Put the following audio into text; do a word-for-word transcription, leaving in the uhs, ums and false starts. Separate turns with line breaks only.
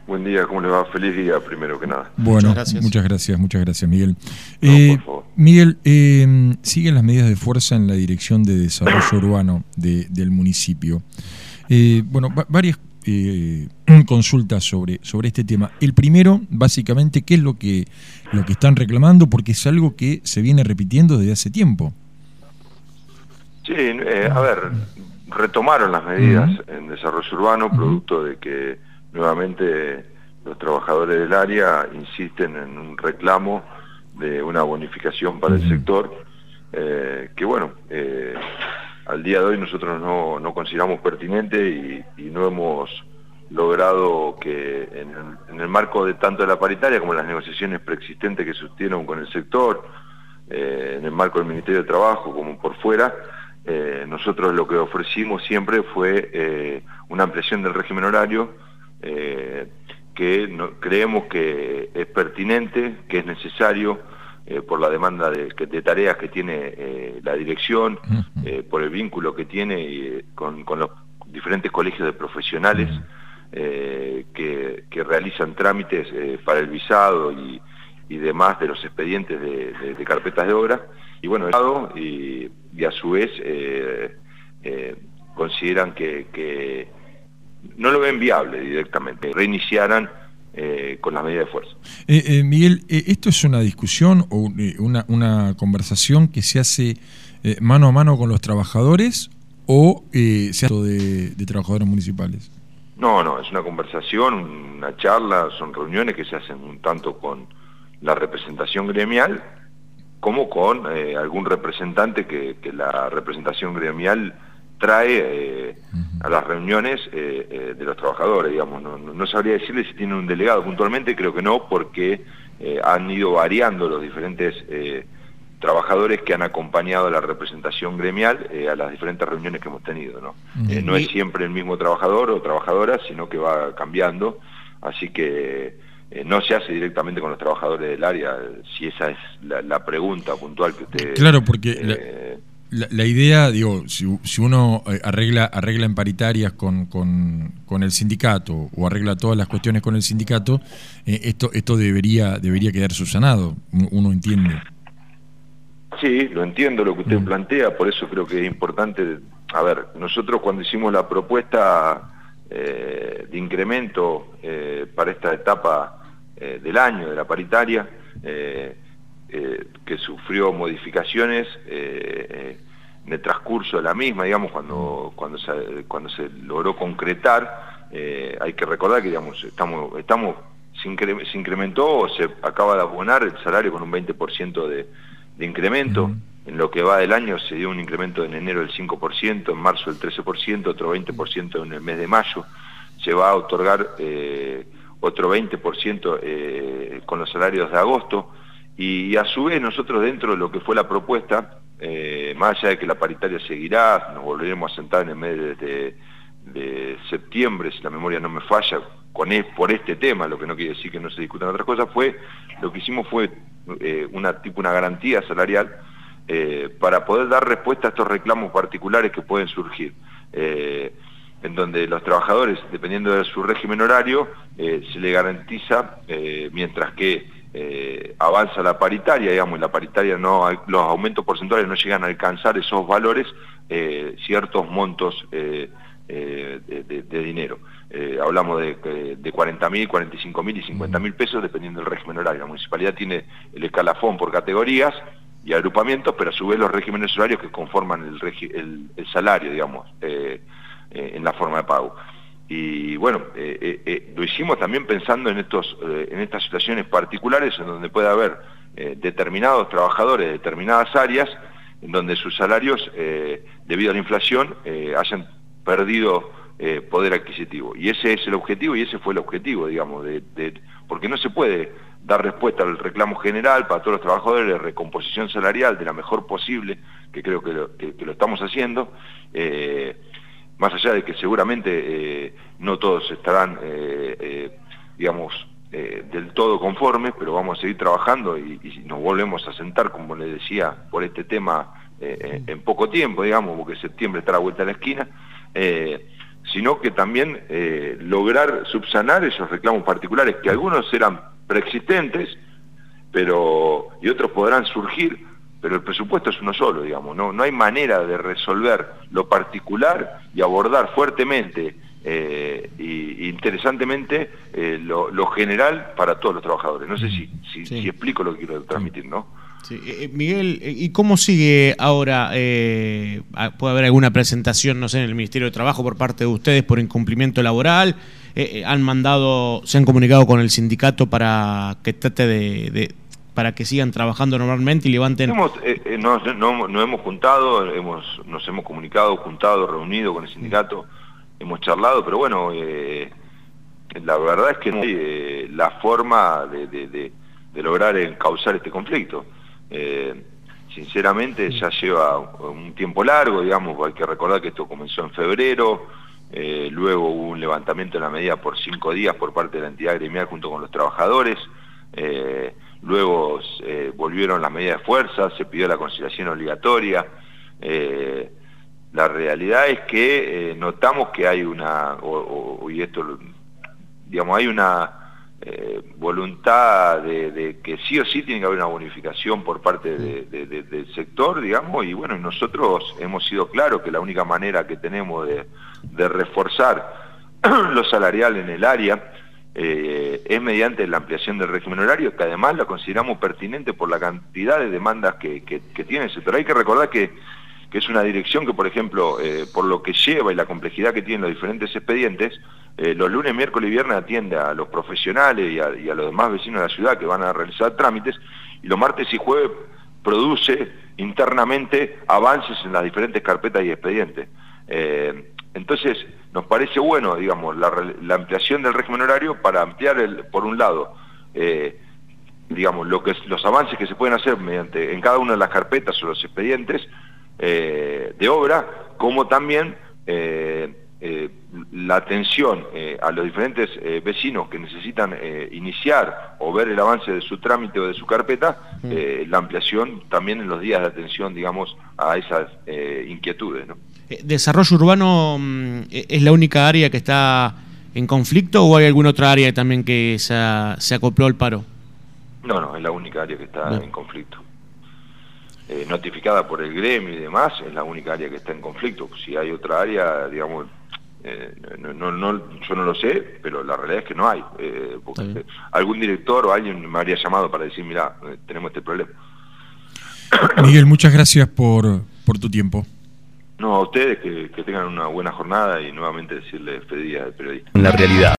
Buen día, ¿cómo les va? Feliz día, primero que nada.
Bueno, muchas gracias, muchas gracias, muchas gracias Miguel.
No,
eh,
por favor.
Miguel, eh, siguen las medidas de fuerza en la Dirección de Desarrollo Urbano de, del municipio. Eh, bueno, va, varias eh, consultas sobre, sobre este tema. El primero, básicamente, ¿qué es lo que, lo que están reclamando? Porque es algo que se viene repitiendo desde hace tiempo.
Sí, eh, a ver, retomaron las medidas
Uh-huh.
en desarrollo urbano,
Uh-huh.
producto de que nuevamente los trabajadores del área insisten en un reclamo de una bonificación para
Uh-huh.
el sector, eh, que bueno, eh, al día de hoy nosotros no, no consideramos pertinente y, y no hemos logrado que en el, en el marco de tanto de la paritaria como las negociaciones preexistentes que sostieron con el sector, eh, en el marco del Ministerio de Trabajo como por fuera, eh, nosotros lo que ofrecimos siempre fue eh, una ampliación del régimen horario, eh, que no, creemos que es pertinente, que es necesario, eh, por la demanda de, de tareas que tiene eh, la dirección, eh, por el vínculo que tiene eh, con, con los diferentes colegios de profesionales eh, que, que realizan trámites eh, para el visado y, y demás de los expedientes de, de, de carpetas de obra, y bueno, y, y a su vez eh, eh, consideran que, que no lo ven viable directamente, reiniciaran eh, con las medidas de fuerza.
Eh, eh, Miguel, eh, ¿esto es una discusión o eh, una, una conversación que se hace eh, mano a mano con los trabajadores o eh, se hace de, de trabajadores municipales?
No, no, es una conversación, una charla, son reuniones que se hacen un tanto con la representación gremial como con eh, algún representante que, que la representación gremial trae eh, a las reuniones eh, eh, de los trabajadores, digamos. No, no, no sabría decirle si tienen un delegado puntualmente, creo que no, porque eh, han ido variando los diferentes eh, trabajadores que han acompañado a la representación gremial eh, a las diferentes reuniones que hemos tenido, ¿no? Uh-huh. Eh, no es siempre el mismo trabajador o trabajadora, sino que va cambiando, así que eh, no se hace directamente con los trabajadores del área, si esa es la, la pregunta puntual que usted...
Claro, porque...
Eh,
la... La, la idea, digo, si, si uno arregla arregla en paritarias con, con, con el sindicato o arregla todas las cuestiones con el sindicato, eh, esto esto debería debería quedar subsanado, uno entiende.
Sí, lo entiendo lo que usted mm. plantea, por eso creo que es importante. A ver, nosotros cuando hicimos la propuesta eh, de incremento eh, para esta etapa eh, del año de la paritaria, eh, Eh, que sufrió modificaciones eh, eh, en el transcurso de la misma, digamos, cuando cuando se, cuando se logró concretar, eh, hay que recordar que, digamos, estamos, estamos se, incre, se incrementó o se acaba de abonar el salario con un veinte por ciento de, de incremento, uh-huh. En lo que va del año se dio un incremento en enero del cinco por ciento, en marzo del trece por ciento, otro veinte por ciento en el mes de mayo, se va a otorgar eh, otro veinte por ciento eh, con los salarios de agosto. Y a su vez nosotros dentro de lo que fue la propuesta, eh, más allá de que la paritaria seguirá, nos volveremos a sentar en el mes de, de, de septiembre, si la memoria no me falla, con es, por este tema, lo que no quiere decir que no se discutan otras cosas, fue lo que hicimos fue eh, una tipo una garantía salarial eh, para poder dar respuesta a estos reclamos particulares que pueden surgir. Eh, en donde los trabajadores, dependiendo de su régimen horario, eh, se le garantiza, eh, mientras que Eh, avanza la paritaria, digamos, y la paritaria no, los aumentos porcentuales no llegan a alcanzar esos valores, eh, ciertos montos eh, eh, de, de, de dinero. Eh, hablamos de, de cuarenta mil, cuarenta y cinco mil y cincuenta mil pesos dependiendo del régimen horario. La municipalidad tiene el escalafón por categorías y agrupamientos, pero a su vez los regímenes horarios que conforman el, regi el, el salario, digamos, eh, eh, en la forma de pago. Y bueno, eh, eh, eh, lo hicimos también pensando en estos eh, en estas situaciones particulares en donde puede haber eh, determinados trabajadores de determinadas áreas en donde sus salarios, eh, debido a la inflación, eh, hayan perdido eh, poder adquisitivo. Y ese es el objetivo y ese fue el objetivo, digamos, de, de, porque no se puede dar respuesta al reclamo general para todos los trabajadores de recomposición salarial de la mejor posible, que creo que lo, que, que lo estamos haciendo, eh, más allá de que seguramente eh, no todos estarán, eh, eh, digamos, eh, del todo conformes, pero vamos a seguir trabajando y, y nos volvemos a sentar, como les decía, por este tema eh, en, en poco tiempo, digamos, porque septiembre está a la vuelta de la esquina, eh, sino que también eh, lograr subsanar esos reclamos particulares, que algunos eran preexistentes, pero y otros podrán surgir, pero el presupuesto es uno solo, digamos, no, no hay manera de resolver lo particular y abordar fuertemente eh, y interesantemente eh, lo, lo general para todos los trabajadores. No sé si, si,
sí.
si explico lo que quiero transmitir, ¿no?
Sí. Eh, Miguel, ¿y cómo sigue ahora? Eh, ¿Puede haber alguna presentación, no sé, en el Ministerio de Trabajo por parte de ustedes por incumplimiento laboral? Eh, ¿Han mandado, se han comunicado con el sindicato para que trate de... de para que sigan trabajando normalmente y levanten...
Hemos, eh, eh, nos, no, nos hemos juntado, hemos, nos hemos comunicado, juntado, reunido con el sindicato, hemos charlado, pero bueno, eh, la verdad es que no hay eh, la forma de, de, de, de lograr encauzar este conflicto. Eh, sinceramente ya lleva un tiempo largo, digamos, hay que recordar que esto comenzó en febrero, eh, luego hubo un levantamiento de la medida por cinco días por parte de la entidad gremial junto con los trabajadores, eh, luego eh, volvieron las medidas de fuerza, se pidió la conciliación obligatoria. Eh, la realidad es que eh, notamos que hay una, o, o, y esto, digamos, hay una eh, voluntad de, de que sí o sí tiene que haber una bonificación por parte de, de, de, del sector, digamos, y bueno, nosotros hemos sido claros que la única manera que tenemos de, de reforzar lo salarial en el área Eh, es mediante la ampliación del régimen horario, que además la consideramos pertinente por la cantidad de demandas que, que, que tiene el sector. Hay que recordar que, que es una dirección que, por ejemplo, eh, por lo que lleva y la complejidad que tienen los diferentes expedientes, eh, los lunes, miércoles y viernes atiende a los profesionales y a, y a los demás vecinos de la ciudad que van a realizar trámites, y los martes y jueves produce internamente avances en las diferentes carpetas y expedientes. Eh, Entonces, nos parece bueno, digamos, la, la ampliación del régimen horario para ampliar, el, por un lado, eh, digamos, lo que, los avances que se pueden hacer mediante en cada una de las carpetas o los expedientes eh, de obra, como también eh, eh, la atención eh, a los diferentes eh, vecinos que necesitan eh, iniciar o ver el avance de su trámite o de su carpeta, eh, la ampliación también en los días de atención, digamos, a esas eh, inquietudes, ¿no?
¿Desarrollo urbano es la única área que está en conflicto o hay alguna otra área también que se, se acopló al paro?
No, no, es la única área que está Bien. en conflicto. Eh, notificada por el gremio y demás, es la única área que está en conflicto. Si hay otra área, digamos, eh, no, no, no, yo no lo sé, pero la realidad es que no hay. Eh, porque algún director o alguien me habría llamado para decir, mirá, eh, tenemos este problema.
Miguel, muchas gracias por, por tu tiempo.
No, a ustedes que, que tengan una buena jornada y nuevamente decirles feliz día del periodista.
En la realidad.